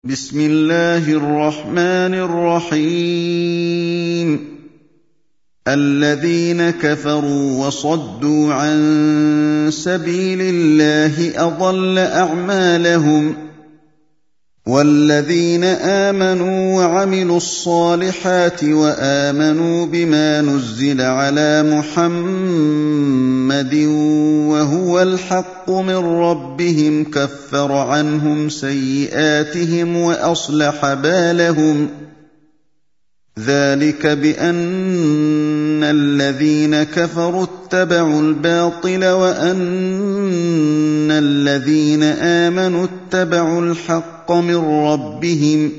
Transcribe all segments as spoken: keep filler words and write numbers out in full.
بسم الله الرحمن الرحيم الذين كفروا وصدوا عن سبيل الله أضل أعمالهم والذين آمنوا وعملوا الصالحات وآمنوا بما نزل على محمد وهو الحق من ربهم كفر عنهم سيئاتهم وأصلح بالهم ذلك بأن الذين كفروا اتبعوا الباطل وأن الذين آمنوا اتبعوا الحق من ربهم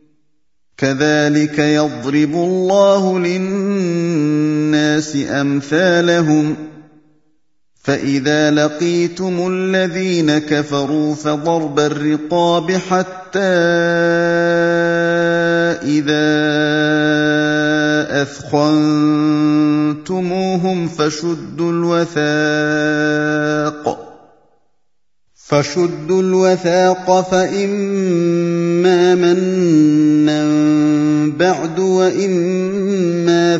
كذلك يضرب الله للناس أمثالهم فإذا لقيتم الذين كفروا فضرب الرقاب حتى إذا أثخنتموهم فشدوا الوثاق فشدوا الوثاق فإما منا بعد وإما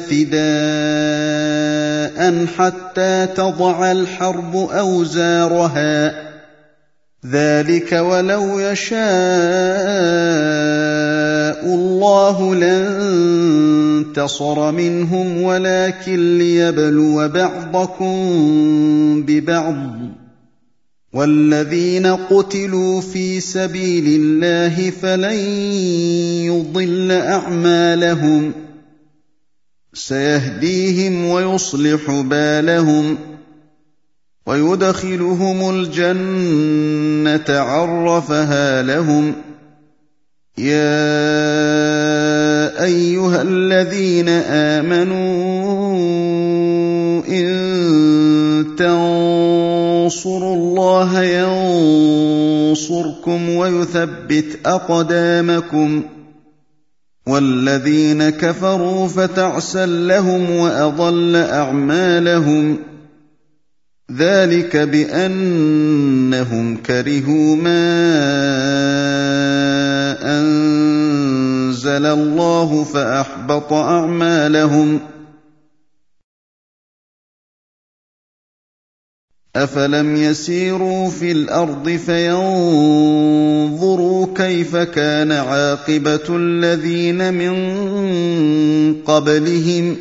فداء حتى تضع الحرب أوزارها ذلك ولو يشاء الله لانتصر منهم ولكن ليبلو بعضكم ببعض والذين قتلوا في سبيل الله فلن يضل أعمالهم سيهديهم ويصلح بالهم ويدخلهم الجنة عرفها لهم يا أيها الذين آمنوا إن تنصروا الله ينصركم ويثبت أقدامكم والذين كفروا فتعسا لهم وأضل أعمالهم ذلك بأنهم كرهوا ما أنزل الله فأحبط أعمالهم أفلم يسيروا في الأرض فينظروا كيف كان عاقبة الذين من قبلهم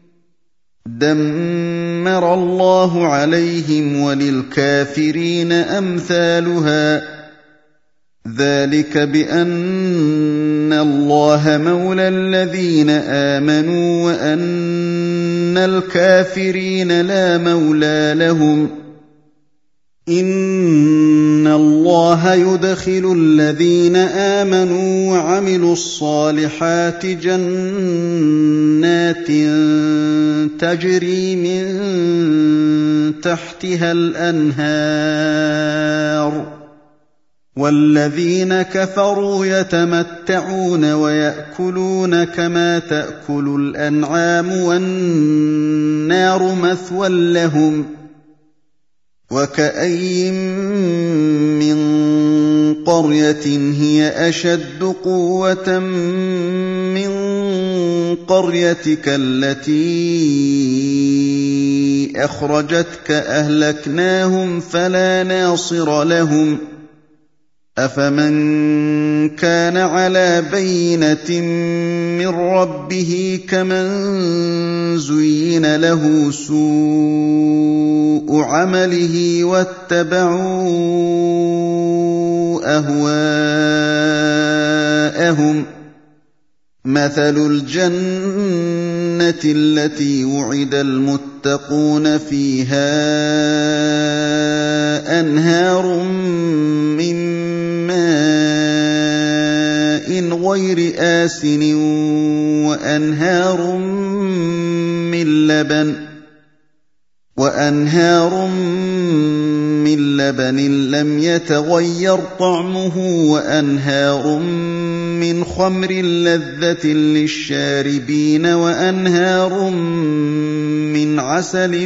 دمر الله عليهم وللكافرين أمثالها ذلك بأن الله مولى الذين آمنوا وأن الكافرين لا مولى لهم إن الله يدخل الذين آمنوا وعملوا الصالحات جنات تجري من تحتها الأنهار والذين كفروا يتمتعون ويأكلون كما تأكل الأنعام والنار مثوى لهم وكأين من قرية هي أشد قوة من قريتك التي أخرجتك أهلكناهم فلا ناصر لهم أفمن كان على بينة من ربه كمن زين له سوء عمله واتبعوا أهواءهم مثل الجنة التي وعد المتقون فيها أنهار من غير آسن وأنهار من لبن وأنهار من لبن لم يتغير طعمه وأنهار من خمر لذة للشاربين وأنهار من عسل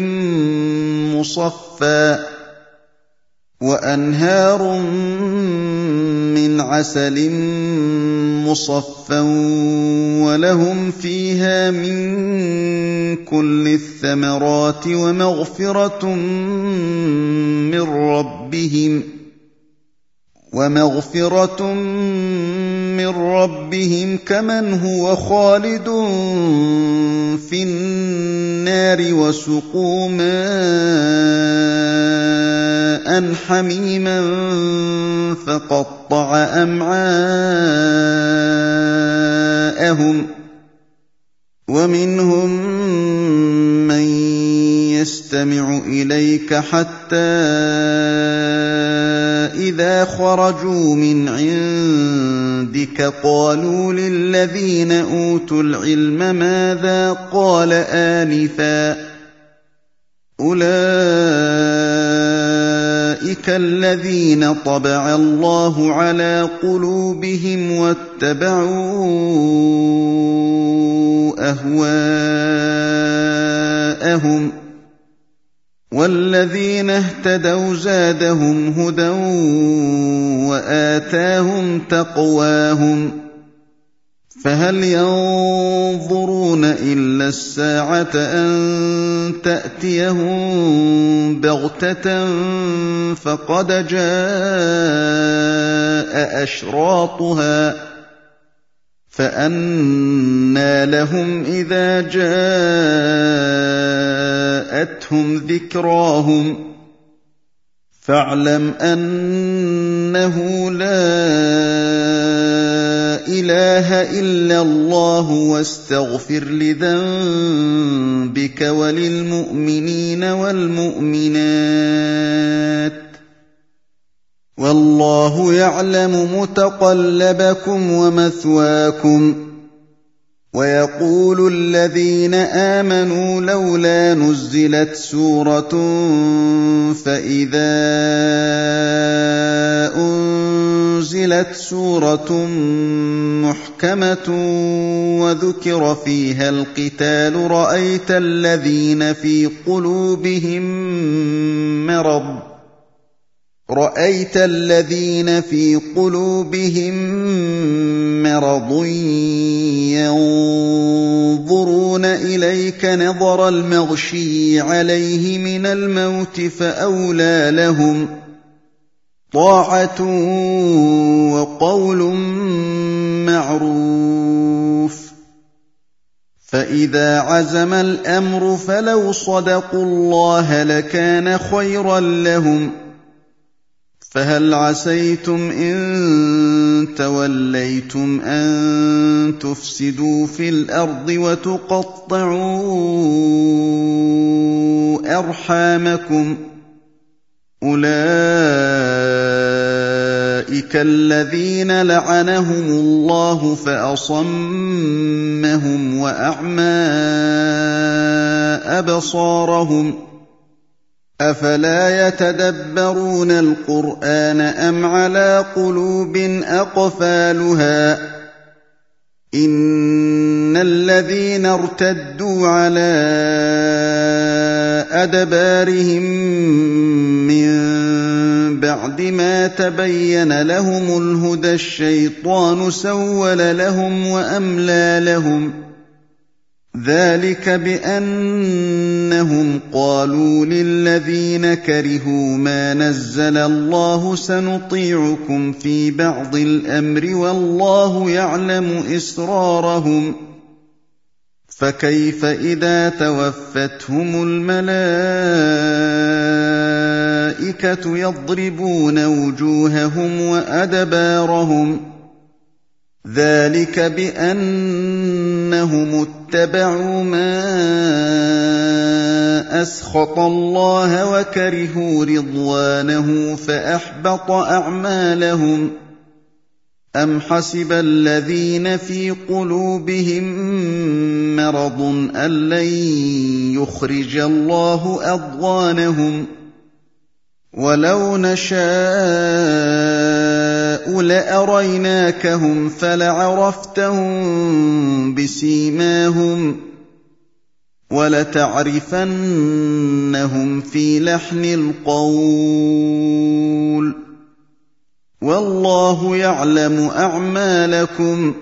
مصفى وأنهار من من عسل مصفى ولهم فيها من كل الثمرات ومغفرة من ربهم ومغفرة من ربهم كمن هو خالد في النار وسقوا ماء حميما فقطع أمعاءهم ومنهم من يستمع إليك حتى إذا خرجوا من عندك قالوا للذين أوتوا العلم ماذا قال آنفا أولئك الذين طبع الله على قلوبهم واتبعوا أهواءهم والذين اهتدوا زادهم هدى وآتاهم تقواهم فهل ينظرون إلا الساعة أن تأتيهم بغتة فقد جاء أشراطها فأنى لهم إذا جاءتهم ذكراهم فاعلم أنه لا إله إلا الله واستغفر لذنبك وللمؤمنين والمؤمنات والله يعلم متقلبكم ومثواكم ويقول الذين آمنوا لولا نزلت سورة فإذا أنزلت سورة محكمة وذكر فيها القتال رأيت الذين في قلوبهم مرض رأيت الذين في قلوبهم مرض ينظرون إليك نظر المغشي عليه من الموت فأولى لهم طاعة وقول معروف فإذا عزم الأمر فلو صدقوا الله لكان خيرا لهم فهل عسيتم إن توليتم أن تفسدوا في الأرض وتقطعوا أرحامكم أولئك الذين لعنهم الله فأصمهم وأعمى أبصارهم أفلا يتدبرون القرآن أم على قلوب أقفالها إن الذين ارتدوا على أدبارهم من بعد ما تبين لهم الهدى الشيطان سول لهم وأملى لهم ذلك بأنهم قالوا للذين كرهوا ما نزل الله سنطيعكم في بعض الأمر والله يعلم إسرارهم فكيف إذا توفتهم الملائكة يضربون وجوههم وأدبارهم ذلك بأنهم اتبعوا ما أسخط الله وكرهوا رضوانه فأحبط أعمالهم أم حسب الذين في قلوبهم مرض أن لن يخرج الله أضغانهم ولو نشاء لأريناكهم فلعرفتهم بسيماهم ولتعرفنهم في لحن القول وَاللَّهُ يَعْلَمُ أَعْمَالَكُمْ ۚ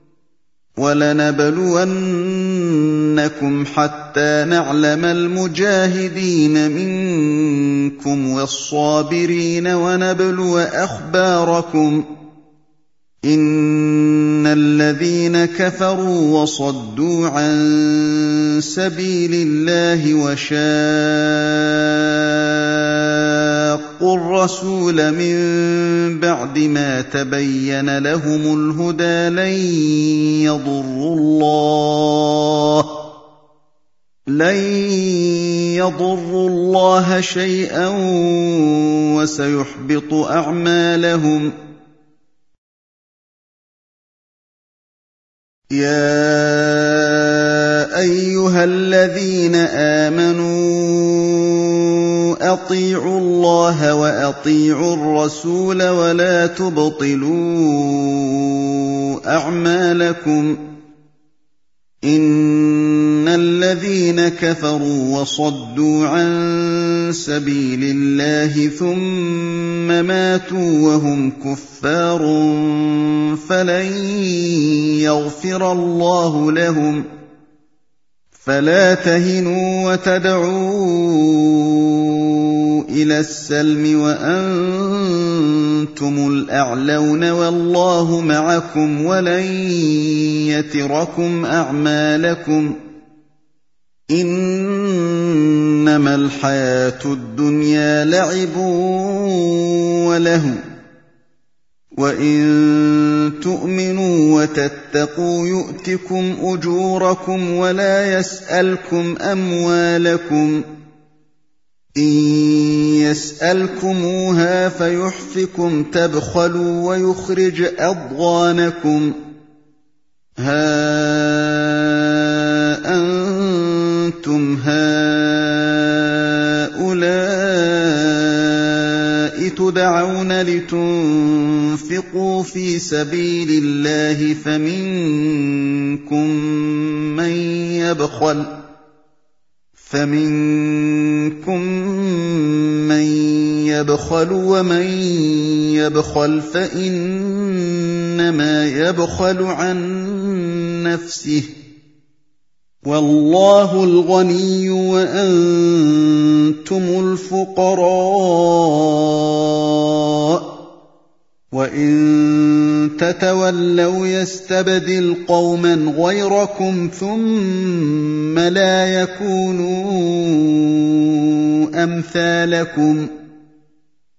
وَلَنَبْلُوَنَّكُمْ حَتَّىٰ نَعْلَمَ الْمُجَاهِدِينَ مِنكُمْ وَالصَّابِرِينَ وَنَبْلُوَ أَخْبَارَكُمْ ۚ إِنَّ الَّذِينَ كَفَرُوا وَصَدُّوا عَن سَبِيلِ اللَّهِ وَشَاقُّوا الرَّسُولَ مِن بَعْدِ مَا تَبَيَّنَ لَهُمُ الْهُدَىٰ لَن يَضُرُّوا اللَّهَ شَيْئًا وَسَيُحْبِطُ أَعْمَالَهُمْ. يَا أَيُّهَا الَّذِينَ آمَنُوا أَطِيعُوا اللَّهَ وَأَطِيعُوا الرَّسُولَ وَلَا تُبْطِلُوا أَعْمَالَكُمْ. إِنَّ الَّذِينَ كَفَرُوا وَصَدُّوا عَن سَبِيلِ اللَّهِ ثُمَّ مَاتُوا وَهُمْ كُفَّارٌ فَلَن يَغْفِرَ اللَّهُ لَهُمْ. فَلَا تَهِنُوا وَتَدْعُوا إِلَى السَّلْمِ وَأَنتُمُ الْأَعْلَوْنَ وَاللَّهُ مَعَكُمْ وَلَن يَتِرَكُمْ أَعْمَالَكُمْ. إِنَّمَا الْحَيَاةُ الدُّنْيَا لَعِبٌ وَلَهْوٌ ۚ وَإِن تُؤْمِنُوا وَتَتَّقُوا يُؤْتِكُمْ أُجُورَكُمْ وَلَا يَسْأَلْكُمْ أَمْوَالَكُمْ. إِن يَسْأَلْكُمُوهَا فَيُحْفِكُمْ تَبْخَلُوا وَيُخْرِجْ أَضْغَانَكُمْ. هَا أَنتُمْ هَٰؤُلَاءِ تُدْعَوْنَ لِتُنفِقُوا فِي سَبِيلِ اللَّهِ فَمِنكُم مَّن يَبْخَلُ ۖ وَمَن يَبْخَلْ فَإِنَّمَا يَبْخَلُ عَن نَّفْسِهِ ۚ وَاللَّهُ الْغَنِيُّ وَأَنتُمُ الْفُقَرَاءُ ۚ وَإِن تَتَوَلَّوْا يَسْتَبْدِلْ قَوْمًا غَيْرَكُمْ ثُمَّ لَا يَكُونُوا أَمْثَالَكُمْ.